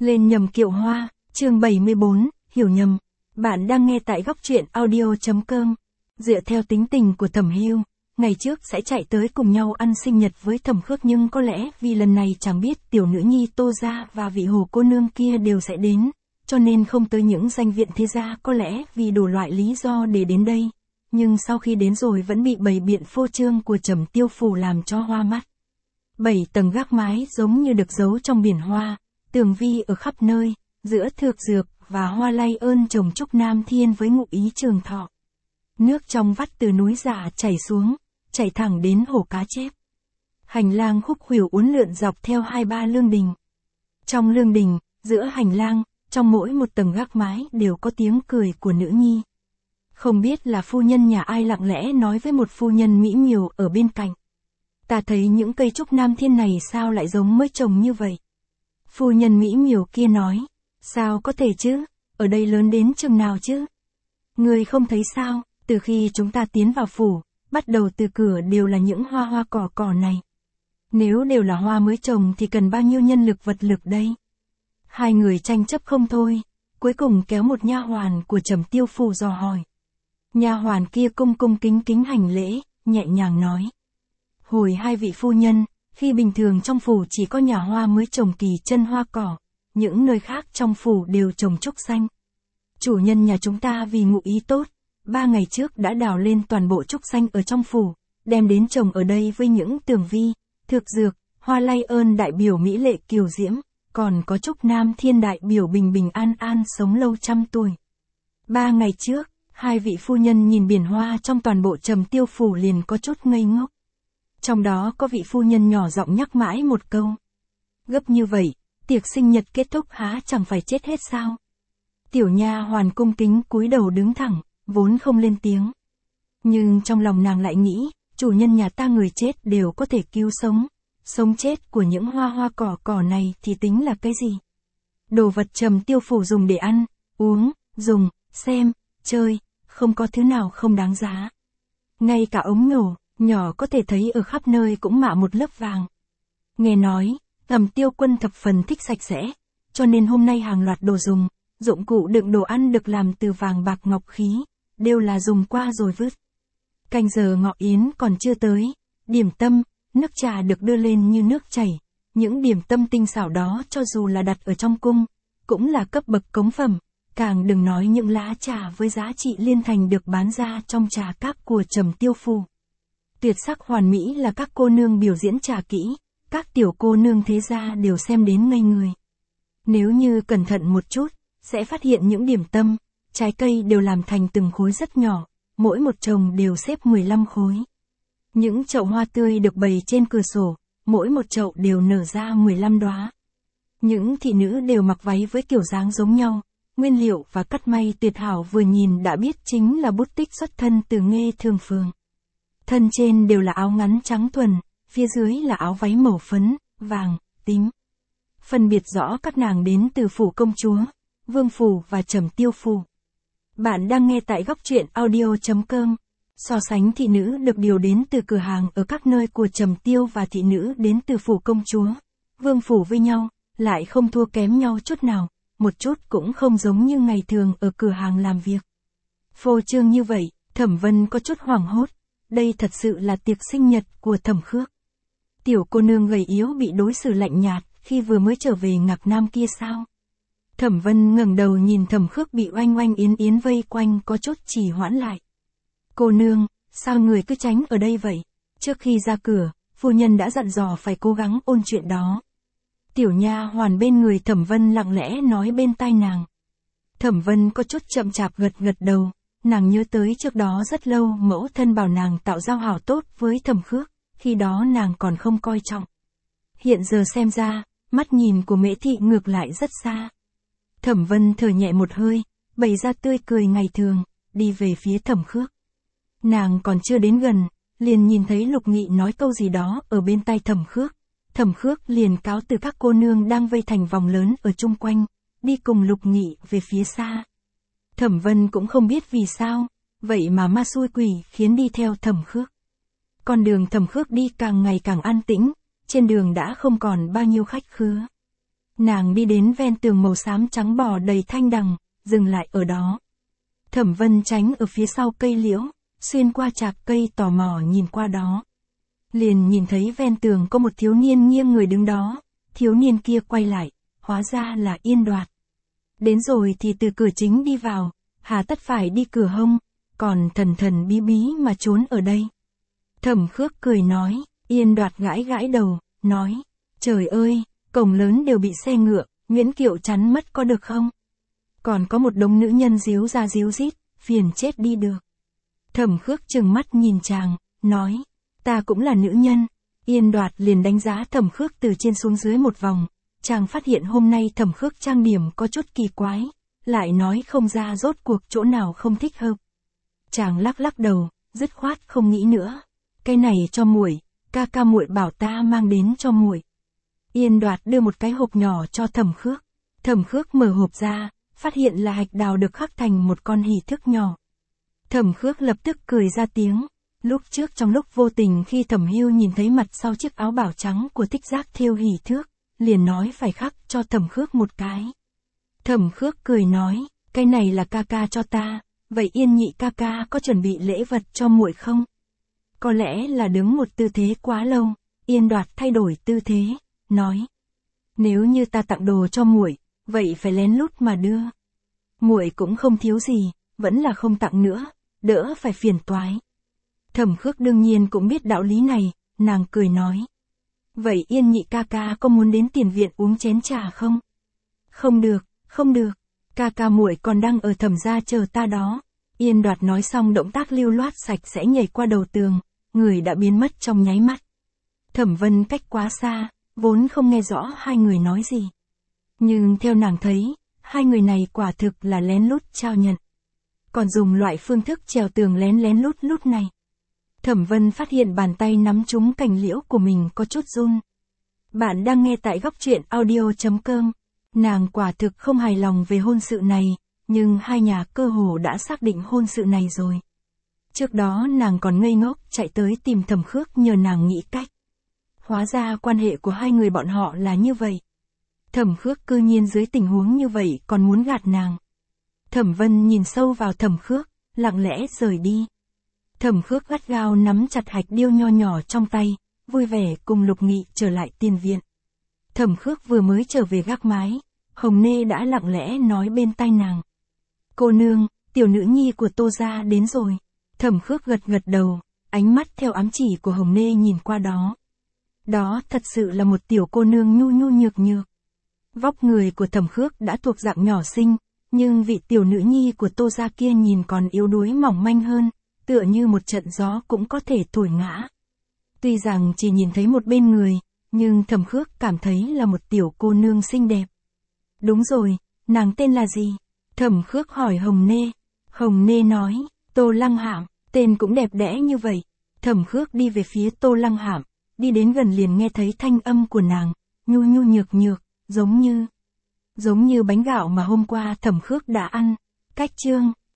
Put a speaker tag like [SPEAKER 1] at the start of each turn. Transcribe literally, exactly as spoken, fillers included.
[SPEAKER 1] Lên nhầm kiệu hoa, chương bảy mươi bốn, hiểu nhầm. Bạn đang nghe tại góc truyện audio chấm com. Dựa theo tính tình của Thẩm Hưu, ngày trước sẽ chạy tới cùng nhau ăn sinh nhật với Thẩm Khước, nhưng có lẽ vì lần này chẳng biết tiểu nữ nhi Tô gia và vị hồ cô nương kia đều sẽ đến, cho nên không tới những danh viện thế gia, có lẽ vì đủ loại lý do để đến đây. Nhưng sau khi đến rồi vẫn bị bày biện phô trương của Trầm Tiêu Phủ làm cho hoa mắt. Bảy tầng gác mái giống như được giấu trong biển hoa, tường vi ở khắp nơi, giữa thược dược và hoa lay ơn trồng trúc Nam Thiên với ngụ ý trường thọ. Nước trong vắt từ núi Dạ chảy xuống, chảy thẳng đến hồ cá chép. Hành lang khúc khuỷu uốn lượn dọc theo hai ba lương đình. Trong lương đình, giữa hành lang, trong mỗi một tầng gác mái đều có tiếng cười của nữ nhi. Không biết là phu nhân nhà ai lặng lẽ nói với một phu nhân mỹ miều ở bên cạnh. Ta thấy những cây trúc Nam Thiên này sao lại giống mới trồng như vậy? Phu nhân mỹ miều kia nói, sao có thể chứ, ở đây lớn đến chừng nào chứ? Người không thấy sao, từ khi chúng ta tiến vào phủ, bắt đầu từ cửa đều là những hoa hoa cỏ cỏ này. Nếu đều là hoa mới trồng thì cần bao nhiêu nhân lực vật lực đây? Hai người tranh chấp không thôi, cuối cùng kéo một nha hoàn của Trầm Tiêu Phủ dò hỏi. Nha hoàn kia cung cung kính kính hành lễ, nhẹ nhàng nói. Hồi hai vị phu nhân, khi bình thường trong phủ chỉ có nhà hoa mới trồng kỳ chân hoa cỏ, những nơi khác trong phủ đều trồng trúc xanh. Chủ nhân nhà chúng ta vì ngụ ý tốt, ba ngày trước đã đào lên toàn bộ trúc xanh ở trong phủ, đem đến trồng ở đây với những tường vi, thược dược, hoa lay ơn đại biểu mỹ lệ kiều diễm, còn có trúc Nam Thiên đại biểu bình bình an an sống lâu trăm tuổi. Ba ngày trước, hai vị phu nhân nhìn biển hoa trong toàn bộ Trầm Tiêu Phủ liền có chút ngây ngốc. Trong đó có vị phu nhân nhỏ giọng nhắc mãi một câu. Gấp như vậy, tiệc sinh nhật kết thúc há chẳng phải chết hết sao? Tiểu nha hoàn cung kính cúi đầu đứng thẳng, vốn không lên tiếng. Nhưng trong lòng nàng lại nghĩ, chủ nhân nhà ta người chết đều có thể cứu sống. Sống chết của những hoa hoa cỏ cỏ này thì tính là cái gì? Đồ vật Trầm Tiêu Phủ dùng để ăn, uống, dùng, xem, chơi, không có thứ nào không đáng giá. Ngay cả ống nhổ, nhỏ có thể thấy ở khắp nơi cũng mạ một lớp vàng. Nghe nói, Thẩm Tiêu Quân thập phần thích sạch sẽ, cho nên hôm nay hàng loạt đồ dùng, dụng cụ đựng đồ ăn được làm từ vàng bạc ngọc khí, đều là dùng qua rồi vứt. Canh giờ ngọ yến còn chưa tới, điểm tâm, nước trà được đưa lên như nước chảy, những điểm tâm tinh xảo đó cho dù là đặt ở trong cung, cũng là cấp bậc cống phẩm, càng đừng nói những lá trà với giá trị liên thành được bán ra trong trà các của Trầm Tiêu Phủ. Tuyệt sắc hoàn mỹ là các cô nương biểu diễn trà kỹ, các tiểu cô nương thế gia đều xem đến ngây người. Nếu như cẩn thận một chút, sẽ phát hiện những điểm tâm, trái cây đều làm thành từng khối rất nhỏ, mỗi một chồng đều xếp mười lăm khối. Những chậu hoa tươi được bày trên cửa sổ, mỗi một chậu đều nở ra mười lăm đóa. Những thị nữ đều mặc váy với kiểu dáng giống nhau, nguyên liệu và cắt may tuyệt hảo, vừa nhìn đã biết chính là bút tích xuất thân từ Nghê Thường Phường. Thân trên đều là áo ngắn trắng thuần, phía dưới là áo váy màu phấn, vàng, tím. Phân biệt rõ các nàng đến từ phủ công chúa, vương phủ và Trầm Tiêu Phủ. Bạn đang nghe tại góc truyện audio chấm com. So sánh thị nữ được điều đến từ cửa hàng ở các nơi của Trầm Tiêu và thị nữ đến từ phủ công chúa, vương phủ với nhau, lại không thua kém nhau chút nào, một chút cũng không giống như ngày thường ở cửa hàng làm việc. Phô trương như vậy, Thẩm Vân có chút hoảng hốt. Đây thật sự là tiệc sinh nhật của Thẩm Khước. Tiểu cô nương gầy yếu bị đối xử lạnh nhạt khi vừa mới trở về Ngạc Nam kia sao? Thẩm Vân ngẩng đầu nhìn Thẩm Khước bị oanh oanh yến yến vây quanh, có chút trì hoãn lại. Cô nương, sao người cứ tránh ở đây vậy? Trước khi ra cửa, phu nhân đã dặn dò phải cố gắng ôn chuyện đó. Tiểu nha hoàn bên người Thẩm Vân lặng lẽ nói bên tai nàng. Thẩm Vân có chút chậm chạp gật gật đầu. Nàng nhớ tới trước đó rất lâu mẫu thân bảo nàng tạo giao hảo tốt với Thẩm Khước, khi đó nàng còn không coi trọng. Hiện giờ xem ra, mắt nhìn của Mễ Thị ngược lại rất xa. Thẩm Vân thở nhẹ một hơi, bày ra tươi cười ngày thường, đi về phía Thẩm Khước. Nàng còn chưa đến gần, liền nhìn thấy Lục Nghị nói câu gì đó ở bên tai Thẩm Khước. Thẩm Khước liền cáo từ các cô nương đang vây thành vòng lớn ở chung quanh, đi cùng Lục Nghị về phía xa. Thẩm Vân cũng không biết vì sao, vậy mà ma xui quỷ khiến đi theo Thẩm Khước. Con đường Thẩm Khước đi càng ngày càng an tĩnh, trên đường đã không còn bao nhiêu khách khứa. Nàng đi đến ven tường màu xám trắng bò đầy thanh đằng, dừng lại ở đó. Thẩm Vân tránh ở phía sau cây liễu, xuyên qua chạc cây tò mò nhìn qua đó. Liền nhìn thấy ven tường có một thiếu niên nghiêng người đứng đó, thiếu niên kia quay lại, hóa ra là Yên Đoạt. Đến rồi thì từ cửa chính đi vào, hà tất phải đi cửa hông, còn thần thần bí bí mà trốn ở đây. Thẩm Khước cười nói, Yên Đoạt gãi gãi đầu, nói, trời ơi, cổng lớn đều bị xe ngựa, Nguyễn Kiệu chắn mất có được không? Còn có một đống nữ nhân díu ra díu dít, phiền chết đi được. Thẩm Khước trừng mắt nhìn chàng, nói, ta cũng là nữ nhân. Yên Đoạt liền đánh giá Thẩm Khước từ trên xuống dưới một vòng, chàng phát hiện hôm nay Thẩm Khước trang điểm có chút kỳ quái, lại nói không ra rốt cuộc chỗ nào không thích hợp. Chàng lắc lắc đầu, dứt khoát không nghĩ nữa, cái này cho muội, ca ca muội bảo ta mang đến cho muội. Yên Đoạt đưa một cái hộp nhỏ cho Thẩm Khước. Thẩm Khước mở hộp ra, phát hiện là hạch đào được khắc thành một con hỷ thước nhỏ. Thẩm Khước lập tức cười ra tiếng. Lúc trước trong lúc vô tình khi Thẩm Hưu nhìn thấy mặt sau chiếc áo bảo trắng của Tích Giác thêu hỷ thước, liền nói phải khắc cho Thẩm Khước một cái. Thẩm Khước cười nói, cái này là ca ca cho ta, vậy Yên nhị ca ca có chuẩn bị lễ vật cho muội không? Có lẽ là đứng một tư thế quá lâu, Yên Đoạt thay đổi tư thế, nói, nếu như ta tặng đồ cho muội, vậy phải lén lút mà đưa. Muội cũng không thiếu gì, vẫn là không tặng nữa, đỡ phải phiền toái. Thẩm Khước đương nhiên cũng biết đạo lý này, nàng cười nói. Vậy Yên nhị ca ca có muốn đến tiền viện uống chén trà không? Không được, không được, ca ca muội còn đang ở Thẩm gia chờ ta đó. Yên Đoạt nói xong động tác lưu loát sạch sẽ nhảy qua đầu tường, người đã biến mất trong nháy mắt. Thẩm Vân cách quá xa, vốn không nghe rõ hai người nói gì. Nhưng theo nàng thấy, hai người này quả thực là lén lút trao nhận. Còn dùng loại phương thức trèo tường lén lén lút lút này. Thẩm Vân phát hiện bàn tay nắm trúng cành liễu của mình có chút run. Bạn đang nghe tại góc truyện audio chấm com. Nàng quả thực không hài lòng về hôn sự này, nhưng hai nhà cơ hồ đã xác định hôn sự này rồi. Trước đó nàng còn ngây ngốc chạy tới tìm Thẩm Khước nhờ nàng nghĩ cách. Hóa ra quan hệ của hai người bọn họ là như vậy. Thẩm Khước cư nhiên dưới tình huống như vậy còn muốn gạt nàng. Thẩm Vân nhìn sâu vào Thẩm Khước, lặng lẽ rời đi. Thẩm Khước gắt gao nắm chặt hạch điêu nho nhỏ trong tay, vui vẻ cùng Lục Nghị trở lại tiền viện. Thẩm Khước vừa mới trở về gác mái, Hồng Nê đã lặng lẽ nói bên tai nàng. Cô nương, tiểu nữ nhi của Tô gia đến rồi. Thẩm Khước gật gật đầu, ánh mắt theo ám chỉ của Hồng Nê nhìn qua đó. Đó thật sự là một tiểu cô nương nhu nhu nhược nhược. Vóc người của Thẩm Khước đã thuộc dạng nhỏ xinh, nhưng vị tiểu nữ nhi của Tô gia kia nhìn còn yếu đuối mỏng manh hơn, tựa như một trận gió cũng có thể thổi ngã. Tuy rằng chỉ nhìn thấy một bên người, nhưng Thẩm Khước cảm thấy là một tiểu cô nương xinh đẹp. Đúng rồi, nàng tên là gì? Thẩm Khước hỏi Hồng Nê. Hồng Nê nói, Tô Lăng Hạm, tên cũng đẹp đẽ như vậy. Thẩm Khước đi về phía Tô Lăng Hạm, đi đến gần liền nghe thấy thanh âm của nàng, nhu nhu nhược nhược, giống như, giống như bánh gạo mà hôm qua Thẩm Khước đã ăn. Cách chương